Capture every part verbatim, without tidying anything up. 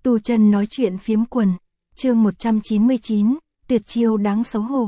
Tu Chân nói chuyện phiếm quần, chương một trăm chín mươi chín, tuyệt chiêu đáng xấu hổ.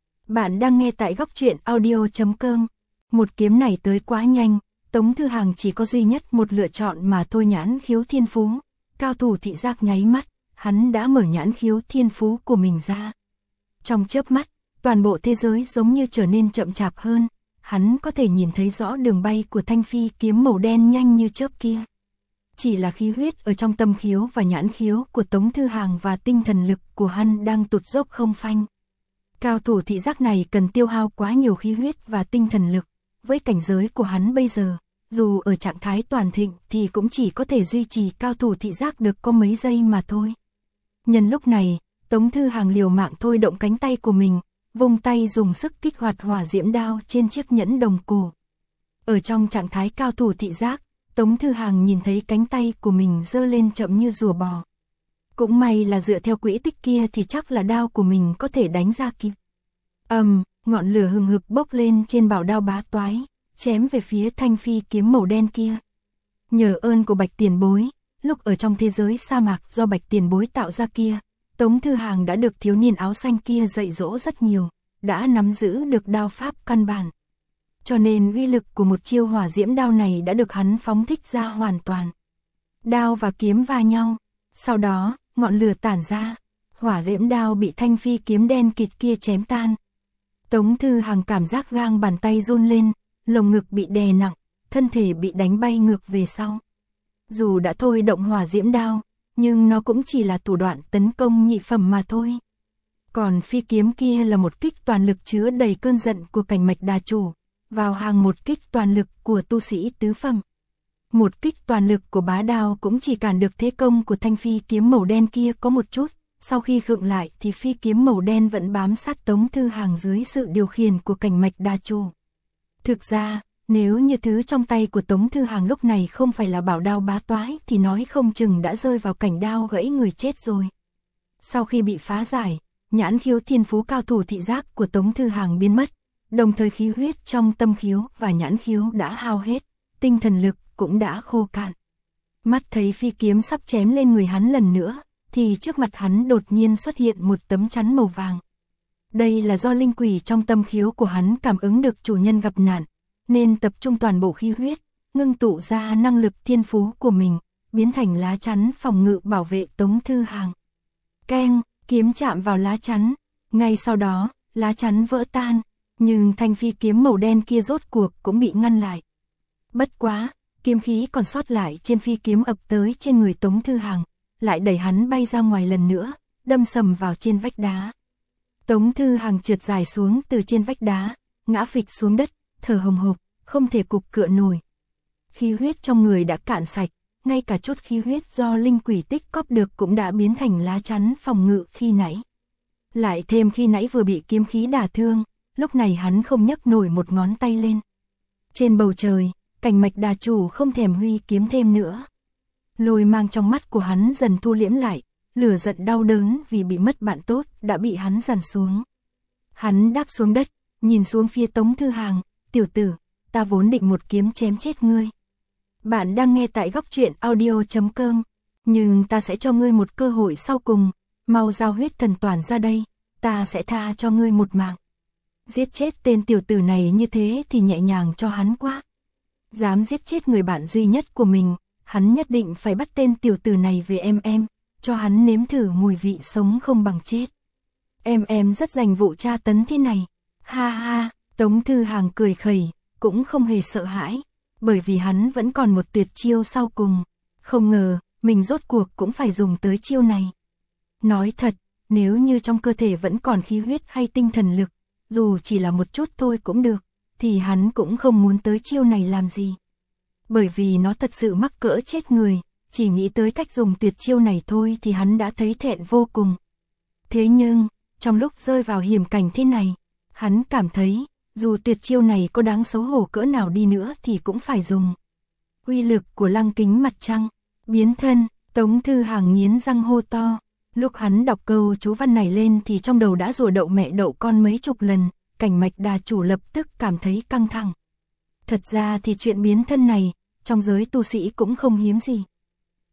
Bạn đang nghe tại góc truyện audio chấm com. Một kiếm này tới quá nhanh, Tống Thư Hàng chỉ có duy nhất một lựa chọn mà thôi, nhãn khiếu thiên phú. Cao thủ thị giác nháy mắt, hắn đã mở nhãn khiếu thiên phú của mình ra. Trong chớp mắt, toàn bộ thế giới giống như trở nên chậm chạp hơn, hắn có thể nhìn thấy rõ đường bay của thanh phi kiếm màu đen nhanh như chớp kia. Chỉ là khí huyết ở trong tâm khiếu và nhãn khiếu của Tống Thư Hàng và tinh thần lực của hắn đang tụt dốc không phanh. Cao thủ thị giác này cần tiêu hao quá nhiều khí huyết và tinh thần lực, với cảnh giới của hắn bây giờ, dù ở trạng thái toàn thịnh thì cũng chỉ có thể duy trì cao thủ thị giác được có mấy giây mà thôi. Nhân lúc này, Tống Thư Hàng liều mạng thôi động cánh tay của mình, vung tay dùng sức kích hoạt hỏa diễm đao trên chiếc nhẫn đồng cổ. Ở trong trạng thái cao thủ thị giác, Tống Thư Hàng nhìn thấy cánh tay của mình giơ lên chậm như rùa bò. Cũng may là dựa theo quỹ tích kia thì chắc là đao của mình có thể đánh ra kịp. Ầm, um, ngọn lửa hừng hực bốc lên trên bảo đao bá toái, chém về phía thanh phi kiếm màu đen kia. Nhờ ơn của Bạch Tiền Bối, lúc ở trong thế giới sa mạc do Bạch Tiền Bối tạo ra kia, Tống Thư Hàng đã được thiếu niên áo xanh kia dạy dỗ rất nhiều, đã nắm giữ được đao pháp căn bản. Cho nên uy lực của một chiêu hỏa diễm đao này đã được hắn phóng thích ra hoàn toàn. Đao và kiếm va nhau, sau đó, ngọn lửa tản ra, hỏa diễm đao bị thanh phi kiếm đen kịt kia chém tan. Tống Thư Hàng cảm giác gang bàn tay run lên, lồng ngực bị đè nặng, thân thể bị đánh bay ngược về sau. Dù đã thôi động hỏa diễm đao, nhưng nó cũng chỉ là thủ đoạn tấn công nhị phẩm mà thôi. Còn phi kiếm kia là một kích toàn lực chứa đầy cơn giận của Cảnh Mạch Đà Chủ, vào hàng một kích toàn lực của tu sĩ tứ phẩm. Một kích toàn lực của bá đao cũng chỉ cản được thế công của thanh phi kiếm màu đen kia có một chút, sau khi khựng lại thì phi kiếm màu đen vẫn bám sát Tống Thư Hàng dưới sự điều khiển của Cảnh Mạch Đà Chủ. Thực ra, nếu như thứ trong tay của Tống Thư Hàng lúc này không phải là bảo đao bá toái thì nói không chừng đã rơi vào cảnh đao gãy người chết rồi. Sau khi bị phá giải, nhãn khiếu thiên phú cao thủ thị giác của Tống Thư Hàng biến mất, đồng thời khí huyết trong tâm khiếu và nhãn khiếu đã hao hết, tinh thần lực cũng đã khô cạn. Mắt thấy phi kiếm sắp chém lên người hắn lần nữa, thì trước mặt hắn đột nhiên xuất hiện một tấm chắn màu vàng. Đây là do linh quỷ trong tâm khiếu của hắn cảm ứng được chủ nhân gặp nạn, nên tập trung toàn bộ khí huyết, ngưng tụ ra năng lực thiên phú của mình, biến thành lá chắn phòng ngự bảo vệ Tống Thư Hàng. Keng, kiếm chạm vào lá chắn, ngay sau đó, lá chắn vỡ tan, nhưng thanh phi kiếm màu đen kia rốt cuộc cũng bị ngăn lại. Bất quá, kiếm khí còn sót lại trên phi kiếm ập tới trên người Tống Thư Hàng, lại đẩy hắn bay ra ngoài lần nữa, đâm sầm vào trên vách đá. Tống Thư Hàng trượt dài xuống từ trên vách đá, ngã phịch xuống đất, thở hồng hộc, không thể cục cựa nổi. Khí huyết trong người đã cạn sạch, ngay cả chút khí huyết do linh quỷ tích cóp được cũng đã biến thành lá chắn phòng ngự khi nãy. Lại thêm khi nãy vừa bị kiếm khí đả thương, lúc này hắn không nhấc nổi một ngón tay lên. Trên bầu trời, Cảnh Mạch Đà Chủ không thèm huy kiếm thêm nữa. Lôi mang trong mắt của hắn dần thu liễm lại, lửa giận đau đớn vì bị mất bạn tốt đã bị hắn dằn xuống. Hắn đáp xuống đất, nhìn xuống phía Tống Thư Hàng, tiểu tử, ta vốn định một kiếm chém chết ngươi. Bạn đang nghe tại góc truyện audio chấm com, nhưng ta sẽ cho ngươi một cơ hội sau cùng, mau giao huyết thần toàn ra đây, ta sẽ tha cho ngươi một mạng. Giết chết tên tiểu tử này như thế thì nhẹ nhàng cho hắn quá. Dám giết chết người bạn duy nhất của mình, hắn nhất định phải bắt tên tiểu tử này về em em, cho hắn nếm thử mùi vị sống không bằng chết. Em em rất dành vụ tra tấn thế này. Ha ha, Tống Thư Hàng cười khẩy, cũng không hề sợ hãi, bởi vì hắn vẫn còn một tuyệt chiêu sau cùng. Không ngờ, mình rốt cuộc cũng phải dùng tới chiêu này. Nói thật, nếu như trong cơ thể vẫn còn khí huyết hay tinh thần lực, dù chỉ là một chút thôi cũng được, thì hắn cũng không muốn tới chiêu này làm gì. Bởi vì nó thật sự mắc cỡ chết người, chỉ nghĩ tới cách dùng tuyệt chiêu này thôi thì hắn đã thấy thẹn vô cùng. Thế nhưng, trong lúc rơi vào hiểm cảnh thế này, hắn cảm thấy, dù tuyệt chiêu này có đáng xấu hổ cỡ nào đi nữa thì cũng phải dùng. Uy lực của lăng kính mặt trăng, biến thân, Tống Thư Hàng nghiến răng hô to. Lúc hắn đọc câu chú văn này lên thì trong đầu đã rùa đậu mẹ đậu con mấy chục lần, Cảnh Mạch Đà Chủ lập tức cảm thấy căng thẳng. Thật ra thì chuyện biến thân này, trong giới tu sĩ cũng không hiếm gì.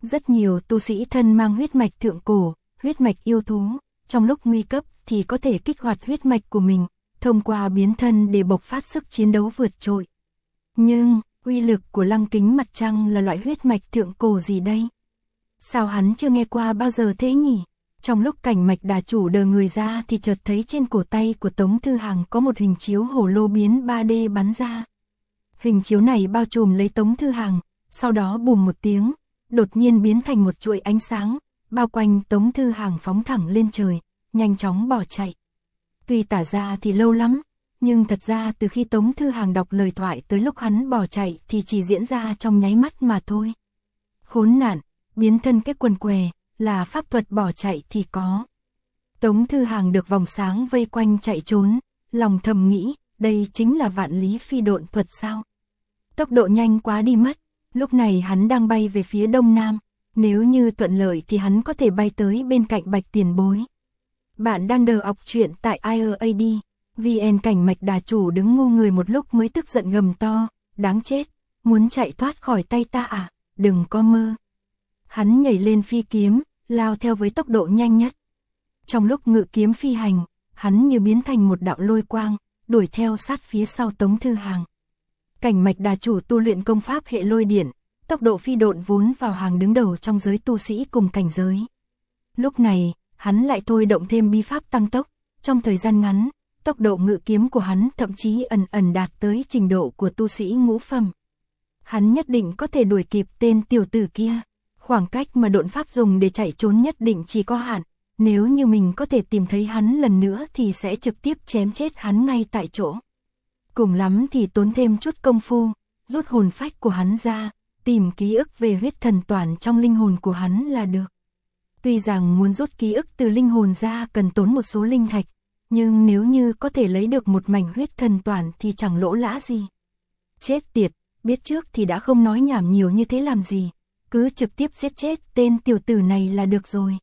Rất nhiều tu sĩ thân mang huyết mạch thượng cổ, huyết mạch yêu thú, trong lúc nguy cấp thì có thể kích hoạt huyết mạch của mình, thông qua biến thân để bộc phát sức chiến đấu vượt trội. Nhưng, uy lực của Lăng Kính Mặt Trăng là loại huyết mạch thượng cổ gì đây? Sao hắn chưa nghe qua bao giờ thế nhỉ? Trong lúc Cảnh Mạch Đà Chủ đờ người ra thì chợt thấy trên cổ tay của Tống Thư Hàng có một hình chiếu hổ lô biến ba D bắn ra. Hình chiếu này bao trùm lấy Tống Thư Hàng, sau đó bùm một tiếng, đột nhiên biến thành một chuỗi ánh sáng, bao quanh Tống Thư Hàng phóng thẳng lên trời, nhanh chóng bỏ chạy. Tuy tả ra thì lâu lắm, nhưng thật ra từ khi Tống Thư Hàng đọc lời thoại tới lúc hắn bỏ chạy thì chỉ diễn ra trong nháy mắt mà thôi. Khốn nạn, biến thân cái quần què, là pháp thuật bỏ chạy thì có. Tống Thư Hàng được vòng sáng vây quanh chạy trốn, lòng thầm nghĩ, đây chính là vạn lý phi độn thuật sao? Tốc độ nhanh quá đi mất, lúc này hắn đang bay về phía đông nam, nếu như thuận lợi thì hắn có thể bay tới bên cạnh Bạch Tiền Bối. Bạn đang đờ ọc truyện tại i a a d, vê en Cảnh Mạch Đà Chủ đứng ngu người một lúc mới tức giận gầm to, đáng chết, muốn chạy thoát khỏi tay ta à, đừng có mơ. Hắn nhảy lên phi kiếm, lao theo với tốc độ nhanh nhất. Trong lúc ngự kiếm phi hành, hắn như biến thành một đạo lôi quang, đuổi theo sát phía sau Tống Thư Hàng. Cảnh Mạch Đà Chủ tu luyện công pháp hệ lôi điện, tốc độ phi độn vốn vào hàng đứng đầu trong giới tu sĩ cùng cảnh giới. Lúc này, hắn lại thôi động thêm bí pháp tăng tốc, trong thời gian ngắn, tốc độ ngự kiếm của hắn thậm chí ẩn ẩn đạt tới trình độ của tu sĩ ngũ phẩm. Hắn nhất định có thể đuổi kịp tên tiểu tử kia. Khoảng cách mà độn pháp dùng để chạy trốn nhất định chỉ có hạn, nếu như mình có thể tìm thấy hắn lần nữa thì sẽ trực tiếp chém chết hắn ngay tại chỗ. Cùng lắm thì tốn thêm chút công phu, rút hồn phách của hắn ra, tìm ký ức về huyết thần toàn trong linh hồn của hắn là được. Tuy rằng muốn rút ký ức từ linh hồn ra cần tốn một số linh thạch, nhưng nếu như có thể lấy được một mảnh huyết thần toàn thì chẳng lỗ lã gì. Chết tiệt, biết trước thì đã không nói nhảm nhiều như thế làm gì. Cứ trực tiếp giết chết tên tiểu tử này là được rồi.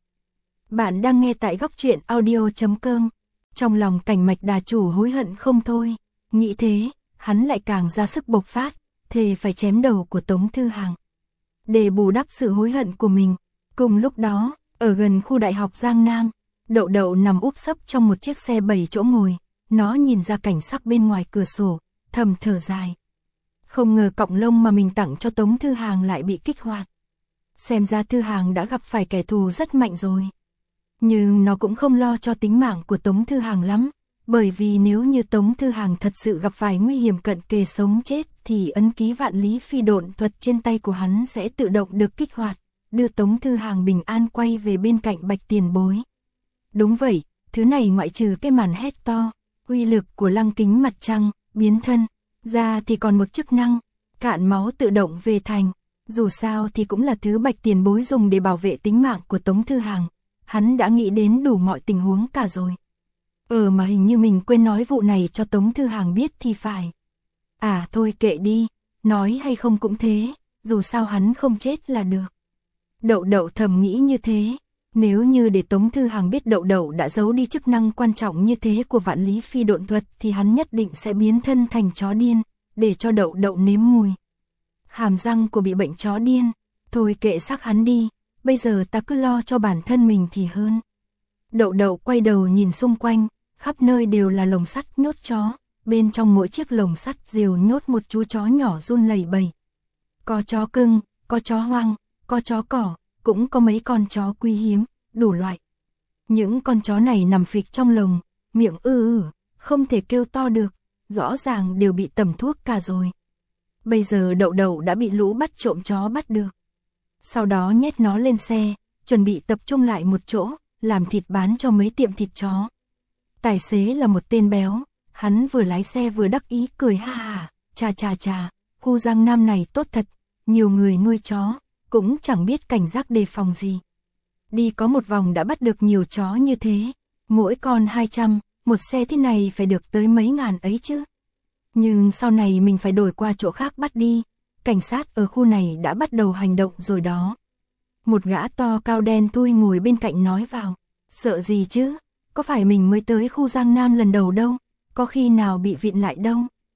Bạn đang nghe tại góc truyện audio chấm com. Trong lòng Cảnh Mạch Đà Chủ hối hận không thôi. Nghĩ thế, hắn lại càng ra sức bộc phát, thề phải chém đầu của Tống Thư Hàng. Để bù đắp sự hối hận của mình. Cùng lúc đó, ở gần khu đại học Giang Nam, Đậu Đậu nằm úp sấp trong một chiếc xe bảy chỗ ngồi. Nó nhìn ra cảnh sắc bên ngoài cửa sổ, thầm thở dài. Không ngờ cọng lông mà mình tặng cho Tống Thư Hàng lại bị kích hoạt. Xem ra Thư Hàng đã gặp phải kẻ thù rất mạnh rồi. Nhưng nó cũng không lo cho tính mạng của Tống Thư Hàng lắm, bởi vì nếu như Tống Thư Hàng thật sự gặp phải nguy hiểm cận kề sống chết thì ấn ký vạn lý phi độn thuật trên tay của hắn sẽ tự động được kích hoạt, đưa Tống Thư Hàng bình an quay về bên cạnh Bạch Tiền Bối. Đúng vậy, thứ này ngoại trừ cái màn hét to, uy lực của Lăng Kính Mặt Trăng, biến thân, ra thì còn một chức năng, cạn máu tự động về thành. Dù sao thì cũng là thứ Bạch Tiền Bối dùng để bảo vệ tính mạng của Tống Thư Hàng. Hắn đã nghĩ đến đủ mọi tình huống cả rồi. Ờ mà hình như mình quên nói vụ này cho Tống Thư Hàng biết thì phải. À thôi kệ đi, nói hay không cũng thế, dù sao hắn không chết là được. Đậu Đậu thầm nghĩ như thế. Nếu như để Tống Thư Hàng biết Đậu Đậu đã giấu đi chức năng quan trọng như thế của vạn lý phi độn thuật thì hắn nhất định sẽ biến thân thành chó điên, để cho Đậu Đậu nếm mùi. Hàm răng của bị bệnh chó điên, thôi kệ xác hắn đi, bây giờ ta cứ lo cho bản thân mình thì hơn. Đậu Đậu quay đầu nhìn xung quanh, khắp nơi đều là lồng sắt nhốt chó, bên trong mỗi chiếc lồng sắt rìu nhốt một chú chó nhỏ run lẩy bẩy. Có chó cưng, có chó hoang, có chó cỏ, cũng có mấy con chó quý hiếm, đủ loại. Những con chó này nằm phịch trong lồng, miệng ư ư, không thể kêu to được, rõ ràng đều bị tẩm thuốc cả rồi. Bây giờ Đậu Đậu đã bị lũ bắt trộm chó bắt được. Sau đó nhét nó lên xe, chuẩn bị tập trung lại một chỗ, làm thịt bán cho mấy tiệm thịt chó. Tài xế là một tên béo, hắn vừa lái xe vừa đắc ý cười ha ha, chà chà chà, khu Giang Nam này tốt thật, nhiều người nuôi chó, cũng chẳng biết cảnh giác đề phòng gì. Đi có một vòng đã bắt được nhiều chó như thế, mỗi con hai trăm, một xe thế này phải được tới mấy ngàn ấy chứ. Nhưng sau này mình phải đổi qua chỗ khác bắt đi, cảnh sát ở khu này đã bắt đầu hành động rồi đó. Một gã to cao đen thui ngồi bên cạnh nói vào, sợ gì chứ, có phải mình mới tới khu Giang Nam lần đầu đâu, có khi nào bị viện lại đâu.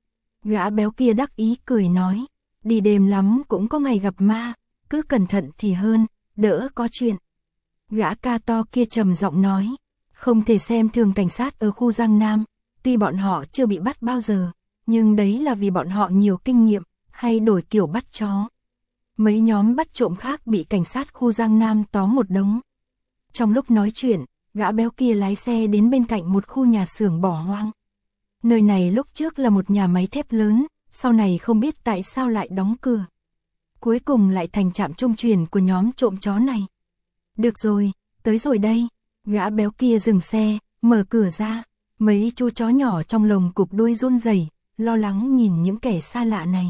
Gã béo kia đắc ý cười nói, đi đêm lắm cũng có ngày gặp ma, cứ cẩn thận thì hơn, đỡ có chuyện. Gã ca to kia trầm giọng nói, không thể xem thường cảnh sát ở khu Giang Nam, tuy bọn họ chưa bị bắt bao giờ, nhưng đấy là vì bọn họ nhiều kinh nghiệm, hay đổi kiểu bắt chó. Mấy nhóm bắt trộm khác bị cảnh sát khu Giang Nam tóm một đống. Trong lúc nói chuyện, gã béo kia lái xe đến bên cạnh một khu nhà xưởng bỏ hoang. Nơi này lúc trước là một nhà máy thép lớn, sau này không biết tại sao lại đóng cửa. Cuối cùng lại thành trạm trung chuyển của nhóm trộm chó này. Được rồi, tới rồi đây. Gã béo kia dừng xe, mở cửa ra. Mấy chú chó nhỏ trong lồng cụp đuôi run rẩy, lo lắng nhìn những kẻ xa lạ này.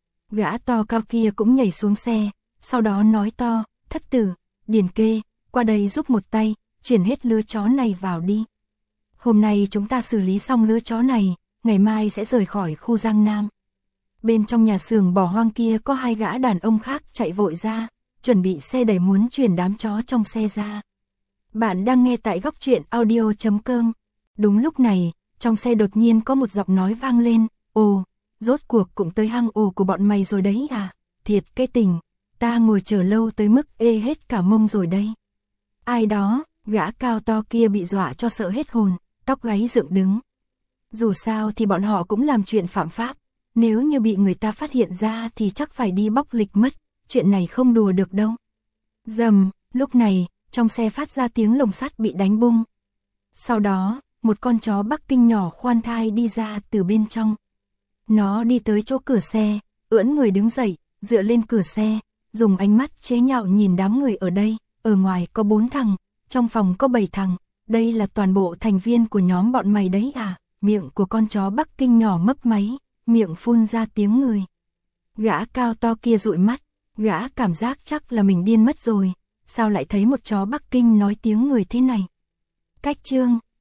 Gã to cao kia cũng nhảy xuống xe, sau đó nói to, thất tử, Điền Kê, qua đây giúp một tay, chuyển hết lứa chó này vào đi. Hôm nay chúng ta xử lý xong lứa chó này, ngày mai sẽ rời khỏi khu Giang Nam. Bên trong nhà xưởng bỏ hoang kia có hai gã đàn ông khác chạy vội ra, chuẩn bị xe đẩy muốn chuyển đám chó trong xe ra. Bạn đang nghe tại góc truyện audio chấm com. Đúng lúc này, trong xe đột nhiên có một giọng nói vang lên, ồ, rốt cuộc cũng tới hang ổ của bọn mày rồi đấy à, thiệt cái tình, ta ngồi chờ lâu tới mức ê hết cả mông rồi đây. Ai đó, gã cao to kia bị dọa cho sợ hết hồn, tóc gáy dựng đứng. Dù sao thì bọn họ cũng làm chuyện phạm pháp, nếu như bị người ta phát hiện ra thì chắc phải đi bóc lịch mất, chuyện này không đùa được đâu. Dầm, lúc này, trong xe phát ra tiếng lồng sắt bị đánh bung. Sau đó, một con chó Bắc Kinh nhỏ khoan thai đi ra từ bên trong. Nó đi tới chỗ cửa xe, ưỡn người đứng dậy, dựa lên cửa xe, dùng ánh mắt chế nhạo nhìn đám người ở đây, ở ngoài có bốn thằng, trong phòng có bảy thằng, đây là toàn bộ thành viên của nhóm bọn mày đấy à, miệng của con chó Bắc Kinh nhỏ mấp máy, miệng phun ra tiếng người. Gã cao to kia dụi mắt, gã cảm giác chắc là mình điên mất rồi, sao lại thấy một chó Bắc Kinh nói tiếng người thế này. Cách chương,